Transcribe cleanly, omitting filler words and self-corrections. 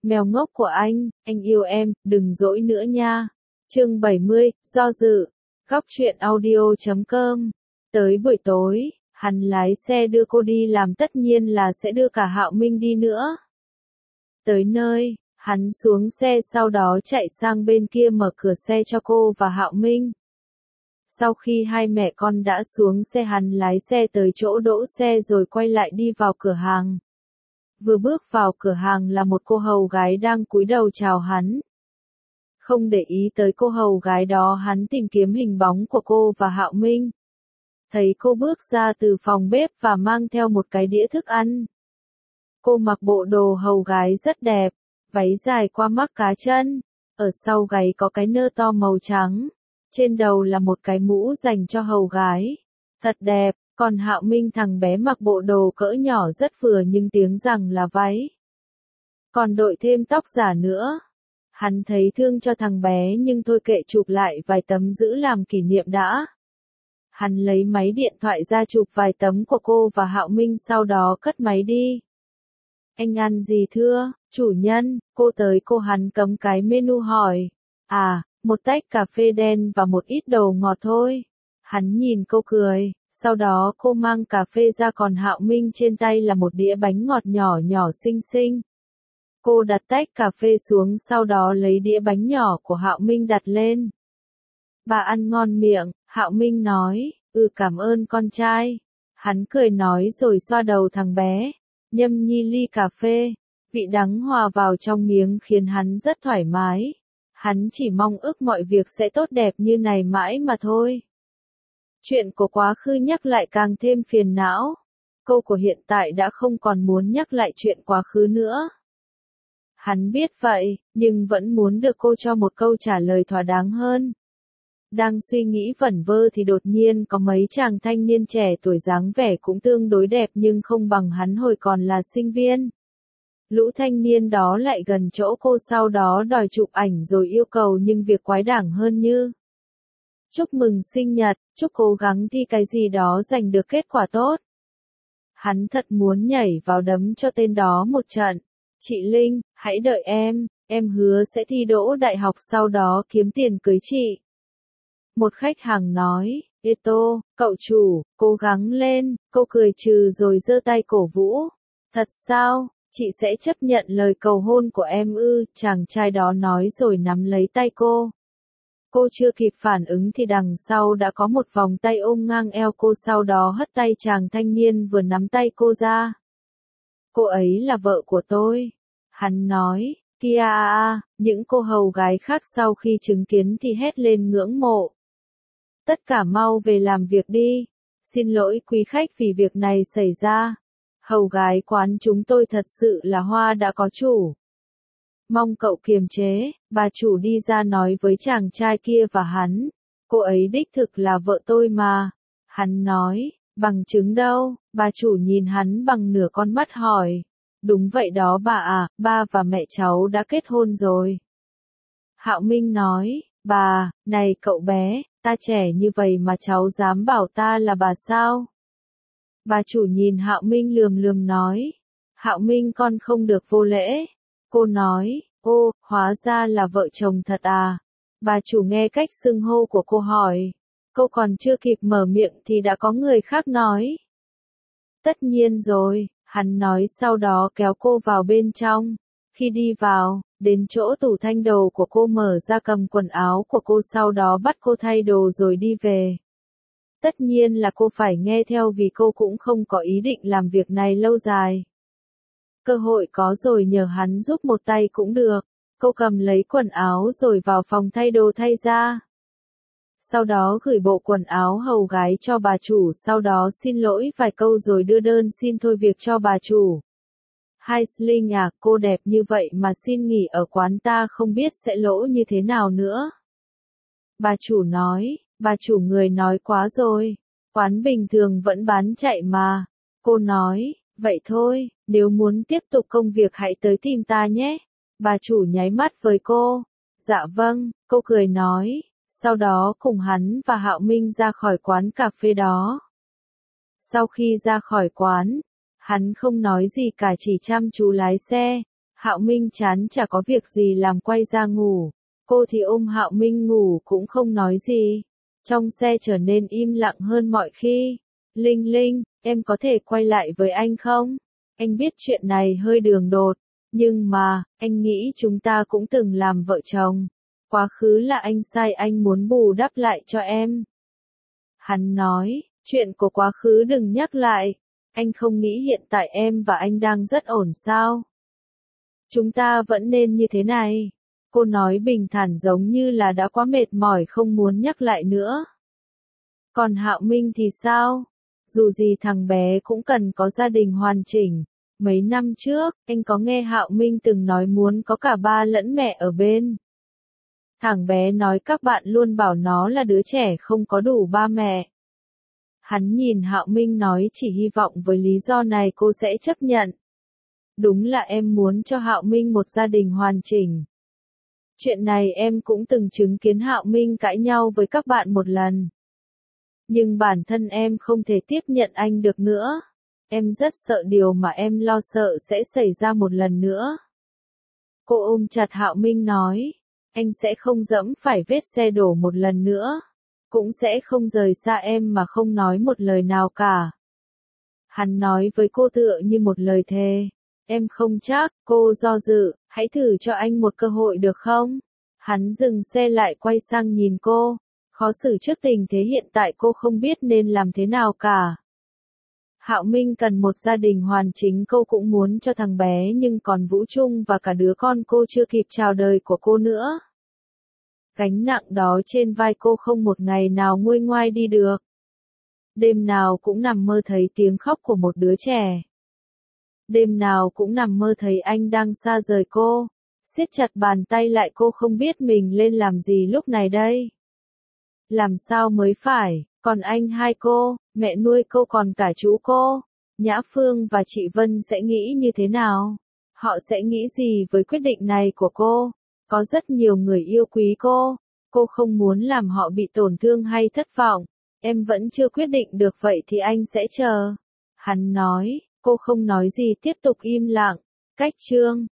Mèo ngốc của anh yêu em, đừng dỗi nữa nha. Chương 70, do dự. Góc truyện audio.com. Tới buổi tối, hắn lái xe đưa cô đi làm, tất nhiên là sẽ đưa cả Hạo Minh đi nữa. Tới nơi, hắn xuống xe, sau đó chạy sang bên kia mở cửa xe cho cô và Hạo Minh. Sau khi hai mẹ con đã xuống xe, hắn lái xe tới chỗ đỗ xe rồi quay lại đi vào cửa hàng. Vừa bước vào cửa hàng là một cô hầu gái đang cúi đầu chào hắn. Không để ý tới cô hầu gái đó, hắn tìm kiếm hình bóng của cô và Hạo Minh. Thấy cô bước ra từ phòng bếp và mang theo một cái đĩa thức ăn. Cô mặc bộ đồ hầu gái rất đẹp, váy dài qua mắt cá chân, ở sau gáy có cái nơ to màu trắng, trên đầu là một cái mũ dành cho hầu gái. Thật đẹp, còn Hạo Minh thằng bé mặc bộ đồ cỡ nhỏ rất vừa nhưng tiếng rằng là váy. Còn đội thêm tóc giả nữa. Hắn thấy thương cho thằng bé nhưng thôi kệ, chụp lại vài tấm giữ làm kỷ niệm đã. Hắn lấy máy điện thoại ra chụp vài tấm của cô và Hạo Minh, sau đó cất máy đi. Anh ăn gì thưa, chủ nhân? Cô tới, hắn cấm cái menu hỏi. À, một tách cà phê đen và một ít đồ ngọt thôi. Hắn nhìn cô cười, sau đó cô mang cà phê ra, còn Hạo Minh trên tay là một đĩa bánh ngọt nhỏ nhỏ xinh xinh. Cô đặt tách cà phê xuống, sau đó lấy đĩa bánh nhỏ của Hạo Minh đặt lên. Bà ăn ngon miệng, Hạo Minh nói, cảm ơn con trai. Hắn cười nói rồi xoa đầu thằng bé, nhâm nhi ly cà phê, vị đắng hòa vào trong miếng khiến hắn rất thoải mái. Hắn chỉ mong ước mọi việc sẽ tốt đẹp như này mãi mà thôi. Chuyện của quá khứ nhắc lại càng thêm phiền não. Cô của hiện tại đã không còn muốn nhắc lại chuyện quá khứ nữa. Hắn biết vậy, nhưng vẫn muốn được cô cho một câu trả lời thỏa đáng hơn. Đang suy nghĩ vẩn vơ thì đột nhiên có mấy chàng thanh niên trẻ tuổi dáng vẻ cũng tương đối đẹp nhưng không bằng hắn hồi còn là sinh viên. Lũ thanh niên đó lại gần chỗ cô, sau đó đòi chụp ảnh rồi yêu cầu nhưng việc quái đản hơn như: chúc mừng sinh nhật, chúc cố gắng thi cái gì đó giành được kết quả tốt. Hắn thật muốn nhảy vào đấm cho tên đó một trận. Chị Linh, hãy đợi em hứa sẽ thi đỗ đại học sau đó kiếm tiền cưới chị. Một khách hàng nói, Eto, cậu chủ, cố gắng lên, cô cười trừ rồi giơ tay cổ vũ. Thật sao, chị sẽ chấp nhận lời cầu hôn của em ư? Chàng trai đó nói rồi nắm lấy tay cô. Cô chưa kịp phản ứng thì đằng sau đã có một vòng tay ôm ngang eo cô, sau đó hất tay chàng thanh niên vừa nắm tay cô ra. Cô ấy là vợ của tôi. Hắn nói, kia những cô hầu gái khác sau khi chứng kiến thì hét lên ngưỡng mộ. Tất cả mau về làm việc đi. Xin lỗi quý khách vì việc này xảy ra. Hầu gái quán chúng tôi thật sự là hoa đã có chủ. Mong cậu kiềm chế, bà chủ đi ra nói với chàng trai kia và hắn. Cô ấy đích thực là vợ tôi mà. Hắn nói, bằng chứng đâu? Bà chủ nhìn hắn bằng nửa con mắt hỏi. Đúng vậy đó bà à, ba và mẹ cháu đã kết hôn rồi. Hạo Minh nói, bà, này cậu bé, ta trẻ như vậy mà cháu dám bảo ta là bà sao? Bà chủ nhìn Hạo Minh lườm lườm nói, Hạo Minh con không được vô lễ. Cô nói, ô, hóa ra là vợ chồng thật à? Bà chủ nghe cách xưng hô của cô hỏi. Cô còn chưa kịp mở miệng thì đã có người khác nói. Tất nhiên rồi, hắn nói, sau đó kéo cô vào bên trong. Khi đi vào, đến chỗ tủ thanh đồ của cô, mở ra cầm quần áo của cô, sau đó bắt cô thay đồ rồi đi về. Tất nhiên là cô phải nghe theo vì cô cũng không có ý định làm việc này lâu dài. Cơ hội có rồi nhờ hắn giúp một tay cũng được. Cô cầm lấy quần áo rồi vào phòng thay đồ thay ra. Sau đó gửi bộ quần áo hầu gái cho bà chủ, sau đó xin lỗi vài câu rồi đưa đơn xin thôi việc cho bà chủ. Hai Sling à, cô đẹp như vậy mà xin nghỉ ở quán ta không biết sẽ lỗ như thế nào nữa. Bà chủ nói, bà chủ người nói quá rồi, quán bình thường vẫn bán chạy mà. Cô nói, vậy thôi, nếu muốn tiếp tục công việc hãy tới tìm ta nhé. Bà chủ nháy mắt với cô. Dạ vâng, cô cười nói. Sau đó cùng hắn và Hạo Minh ra khỏi quán cà phê đó. Sau khi ra khỏi quán, hắn không nói gì cả, chỉ chăm chú lái xe. Hạo Minh chán chả có việc gì làm quay ra ngủ. Cô thì ôm Hạo Minh ngủ cũng không nói gì. Trong xe trở nên im lặng hơn mọi khi. Linh Linh, em có thể quay lại với anh không? Anh biết chuyện này hơi đường đột, nhưng mà, anh nghĩ chúng ta cũng từng làm vợ chồng. Quá khứ là anh sai, anh muốn bù đắp lại cho em. Hắn nói, chuyện của quá khứ đừng nhắc lại. Anh không nghĩ hiện tại em và anh đang rất ổn sao? Chúng ta vẫn nên như thế này. Cô nói bình thản giống như là đã quá mệt mỏi không muốn nhắc lại nữa. Còn Hạo Minh thì sao? Dù gì thằng bé cũng cần có gia đình hoàn chỉnh. Mấy năm trước, anh có nghe Hạo Minh từng nói muốn có cả ba lẫn mẹ ở bên. Thằng bé nói các bạn luôn bảo nó là đứa trẻ không có đủ ba mẹ. Hắn nhìn Hạo Minh nói chỉ hy vọng với lý do này cô sẽ chấp nhận. Đúng là em muốn cho Hạo Minh một gia đình hoàn chỉnh. Chuyện này em cũng từng chứng kiến Hạo Minh cãi nhau với các bạn một lần. Nhưng bản thân em không thể tiếp nhận anh được nữa. Em rất sợ điều mà em lo sợ sẽ xảy ra một lần nữa. Cô ôm chặt Hạo Minh nói, anh sẽ không dẫm phải vết xe đổ một lần nữa. Cũng sẽ không rời xa em mà không nói một lời nào cả. Hắn nói với cô tựa như một lời thề. Em không chắc, cô do dự, hãy thử cho anh một cơ hội được không? Hắn dừng xe lại quay sang nhìn cô. Khó xử trước tình thế hiện tại cô không biết nên làm thế nào cả. Hạo Minh cần một gia đình hoàn chỉnh, cô cũng muốn cho thằng bé, nhưng còn Vũ Trung và cả đứa con cô chưa kịp chào đời của cô nữa. Gánh nặng đó trên vai cô không một ngày nào nguôi ngoai đi được. Đêm nào cũng nằm mơ thấy tiếng khóc của một đứa trẻ. Đêm nào cũng nằm mơ thấy anh đang xa rời cô. Siết chặt bàn tay lại, cô không biết mình lên làm gì lúc này đây. Làm sao mới phải, còn anh hai cô, mẹ nuôi cô còn cả chú cô, Nhã Phương và chị Vân sẽ nghĩ như thế nào? Họ sẽ nghĩ gì với quyết định này của cô? Có rất nhiều người yêu quý cô không muốn làm họ bị tổn thương hay thất vọng. Em vẫn chưa quyết định được, vậy thì anh sẽ chờ. Hắn nói, cô không nói gì, tiếp tục im lặng. Cách chương